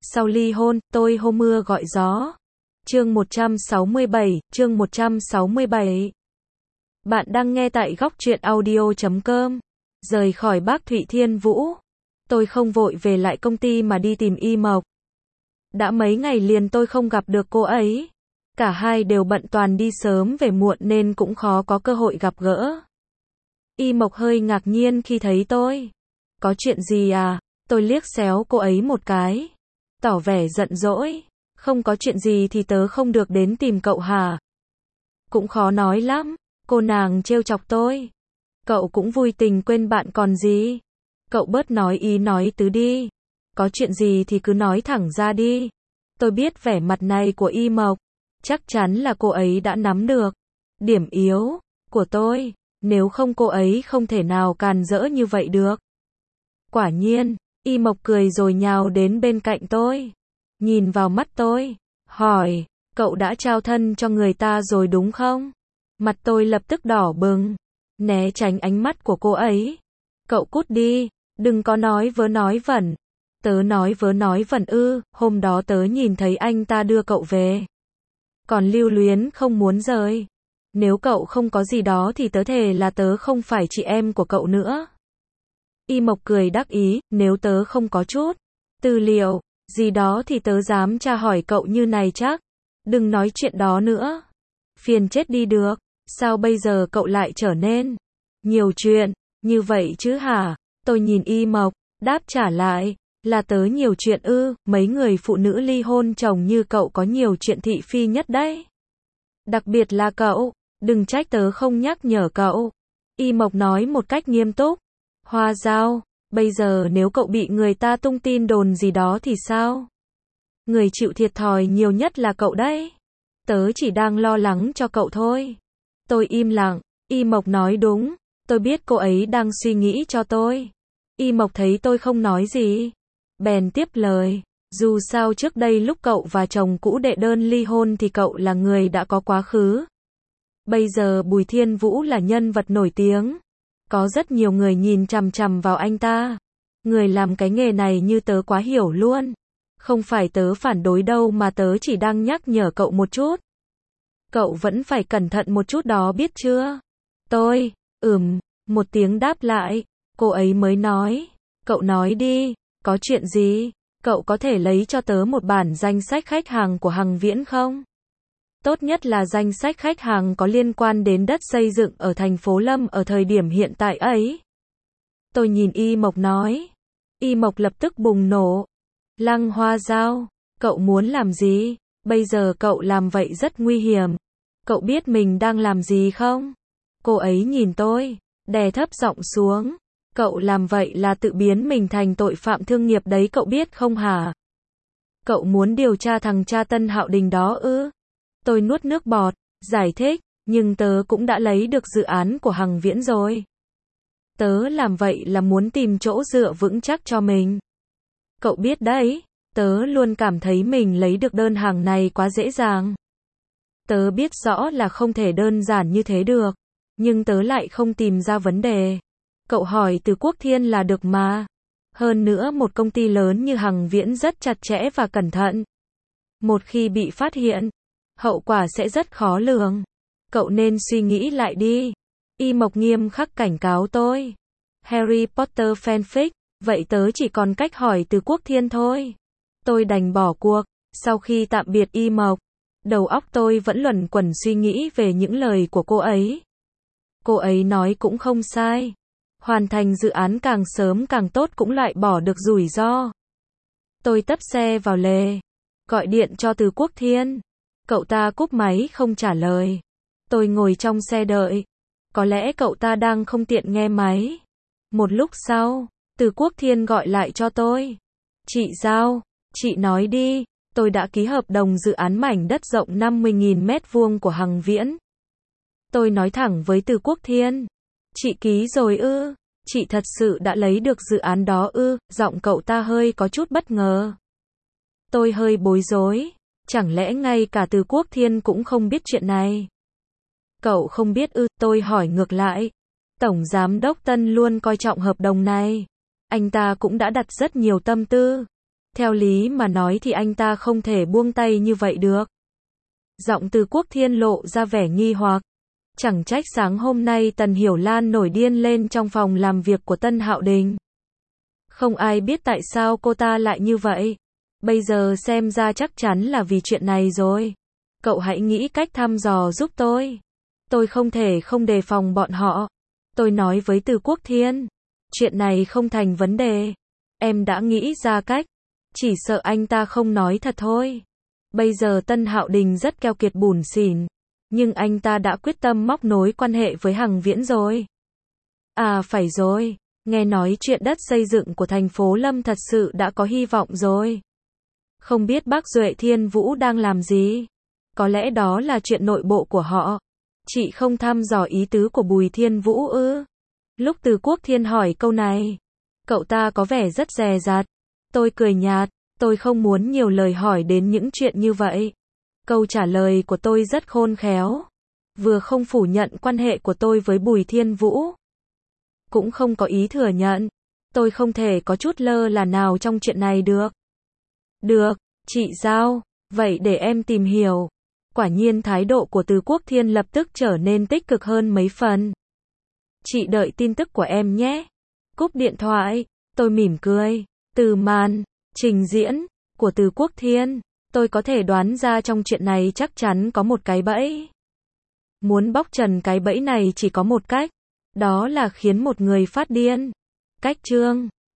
Sau ly hôn, tôi hô mưa gọi gió. Chương 167. Bạn đang nghe tại góc truyện audio.com. Rời khỏi Bác Thụy Thiên Vũ, tôi không vội về lại công ty mà đi tìm Y Mộc. Đã mấy ngày liền tôi không gặp được cô ấy. Cả hai đều bận toàn đi sớm về muộn nên cũng khó có cơ hội gặp gỡ. Y Mộc hơi ngạc nhiên khi thấy tôi. Có chuyện gì à? Tôi liếc xéo cô ấy một cái, tỏ vẻ giận dỗi. Không có chuyện gì thì tớ không được đến tìm cậu hả? Cũng khó nói lắm, cô nàng trêu chọc tôi. Cậu cũng vui tình quên bạn còn gì. Cậu bớt nói ý nói tứ đi. Có chuyện gì thì cứ nói thẳng ra đi. Tôi biết vẻ mặt này của Y Mộc, chắc chắn là cô ấy đã nắm được điểm yếu của tôi, nếu không cô ấy không thể nào càn rỡ như vậy được. Quả nhiên, Y Mộc cười rồi nhào đến bên cạnh tôi, nhìn vào mắt tôi, hỏi, cậu đã trao thân cho người ta rồi đúng không? Mặt tôi lập tức đỏ bừng, né tránh ánh mắt của cô ấy. Cậu cút đi, đừng có nói vớ nói vẩn. Tớ nói vớ nói vẩn ư? Hôm đó tớ nhìn thấy anh ta đưa cậu về, còn lưu luyến không muốn rời. Nếu cậu không có gì đó thì tớ thề là tớ không phải chị em của cậu nữa. Y Mộc cười đắc ý, nếu tớ không có chút tư liệu gì đó thì tớ dám tra hỏi cậu như này chắc. Đừng nói chuyện đó nữa, phiền chết đi được. Sao bây giờ cậu lại trở nên nhiều chuyện như vậy chứ hả? Tôi nhìn Y Mộc, đáp trả lại, là tớ nhiều chuyện ư? Mấy người phụ nữ ly hôn chồng như cậu có nhiều chuyện thị phi nhất đấy. Đặc biệt là cậu, đừng trách tớ không nhắc nhở cậu. Y Mộc nói một cách nghiêm túc. Hoa Dao, bây giờ nếu cậu bị người ta tung tin đồn gì đó thì sao? Người chịu thiệt thòi nhiều nhất là cậu đấy. Tớ chỉ đang lo lắng cho cậu thôi. Tôi im lặng. Y Mộc nói đúng, tôi biết cô ấy đang suy nghĩ cho tôi. Y Mộc thấy tôi không nói gì, bèn tiếp lời, dù sao trước đây lúc cậu và chồng cũ đệ đơn ly hôn thì cậu là người đã có quá khứ. Bây giờ Bùi Thiên Vũ là nhân vật nổi tiếng, có rất nhiều người nhìn chằm chằm vào anh ta. Người làm cái nghề này như tớ quá hiểu luôn. Không phải tớ phản đối đâu mà tớ chỉ đang nhắc nhở cậu một chút. Cậu vẫn phải cẩn thận một chút đó biết chưa? Tôi, một tiếng đáp lại. Cô ấy mới nói, cậu nói đi, có chuyện gì? Cậu có thể lấy cho tớ một bản danh sách khách hàng của Hằng Viễn không? Tốt nhất là danh sách khách hàng có liên quan đến đất xây dựng ở thành phố Lâm ở thời điểm hiện tại ấy. Tôi nhìn Y Mộc nói. Y Mộc lập tức bùng nổ. Lăng Hoa Dao, cậu muốn làm gì? Bây giờ cậu làm vậy rất nguy hiểm. Cậu biết mình đang làm gì không? Cô ấy nhìn tôi, đè thấp giọng xuống. Cậu làm vậy là tự biến mình thành tội phạm thương nghiệp đấy cậu biết không hả? Cậu muốn điều tra thằng cha Tân Hạo Đình đó ư? Tôi nuốt nước bọt, giải thích, nhưng tớ cũng đã lấy được dự án của Hằng Viễn rồi. Tớ làm vậy là muốn tìm chỗ dựa vững chắc cho mình. Cậu biết đấy, tớ luôn cảm thấy mình lấy được đơn hàng này quá dễ dàng. Tớ biết rõ là không thể đơn giản như thế được, nhưng tớ lại không tìm ra vấn đề. Cậu hỏi từ Quốc Thiên là được mà. Hơn nữa một công ty lớn như Hằng Viễn rất chặt chẽ và cẩn thận. Một khi bị phát hiện, hậu quả sẽ rất khó lường. Cậu nên suy nghĩ lại đi. Y Mộc nghiêm khắc cảnh cáo tôi. Harry Potter fanfic, vậy tớ chỉ còn cách hỏi từ Quốc Thiên thôi. Tôi đành bỏ cuộc. Sau khi tạm biệt Y Mộc, đầu óc tôi vẫn luẩn quẩn suy nghĩ về những lời của cô ấy. Cô ấy nói cũng không sai. Hoàn thành dự án càng sớm càng tốt cũng loại bỏ được rủi ro. Tôi tấp xe vào lề, gọi điện cho Từ Quốc Thiên. Cậu ta cúp máy không trả lời. Tôi ngồi trong xe đợi. Có lẽ cậu ta đang không tiện nghe máy. Một lúc sau, Từ Quốc Thiên gọi lại cho tôi. Chị Giao, chị nói đi, tôi đã ký hợp đồng dự án mảnh đất rộng 50.000 mét vuông của Hằng Viễn. Tôi nói thẳng với Từ Quốc Thiên. Chị ký rồi ư? Chị thật sự đã lấy được dự án đó ư? Giọng cậu ta hơi có chút bất ngờ. Tôi hơi bối rối. Chẳng lẽ ngay cả Từ Quốc Thiên cũng không biết chuyện này? Cậu không biết ư? Tôi hỏi ngược lại. Tổng Giám đốc Tân luôn coi trọng hợp đồng này. Anh ta cũng đã đặt rất nhiều tâm tư. Theo lý mà nói thì anh ta không thể buông tay như vậy được. Giọng Từ Quốc Thiên lộ ra vẻ nghi hoặc. Chẳng trách sáng hôm nay Tần Hiểu Lan nổi điên lên trong phòng làm việc của Tân Hạo Đình. Không ai biết tại sao cô ta lại như vậy. Bây giờ xem ra chắc chắn là vì chuyện này rồi. Cậu hãy nghĩ cách thăm dò giúp tôi. Tôi không thể không đề phòng bọn họ. Tôi nói với Từ Quốc Thiên. Chuyện này không thành vấn đề. Em đã nghĩ ra cách. Chỉ sợ anh ta không nói thật thôi. Bây giờ Tân Hạo Đình rất keo kiệt bủn xỉn. Nhưng anh ta đã quyết tâm móc nối quan hệ với Hằng Viễn rồi. À phải rồi. Nghe nói chuyện đất xây dựng của thành phố Lâm thật sự đã có hy vọng rồi. Không biết bác Duệ Thiên Vũ đang làm gì? Có lẽ đó là chuyện nội bộ của họ. Chị không thăm dò ý tứ của Bùi Thiên Vũ ư? Lúc Từ Quốc Thiên hỏi câu này, cậu ta có vẻ rất dè dặt. Tôi cười nhạt, tôi không muốn nhiều lời hỏi đến những chuyện như vậy. Câu trả lời của tôi rất khôn khéo. Vừa không phủ nhận quan hệ của tôi với Bùi Thiên Vũ, cũng không có ý thừa nhận. Tôi không thể có chút lơ là nào trong chuyện này được. Được, chị Giao, vậy để em tìm hiểu. Quả nhiên thái độ của Từ Quốc Thiên lập tức trở nên tích cực hơn mấy phần. Chị đợi tin tức của em nhé. Cúp điện thoại, tôi mỉm cười. Từ màn trình diễn của Từ Quốc Thiên, tôi có thể đoán ra trong chuyện này chắc chắn có một cái bẫy. Muốn bóc trần cái bẫy này chỉ có một cách, đó là khiến một người phát điên. Cách chương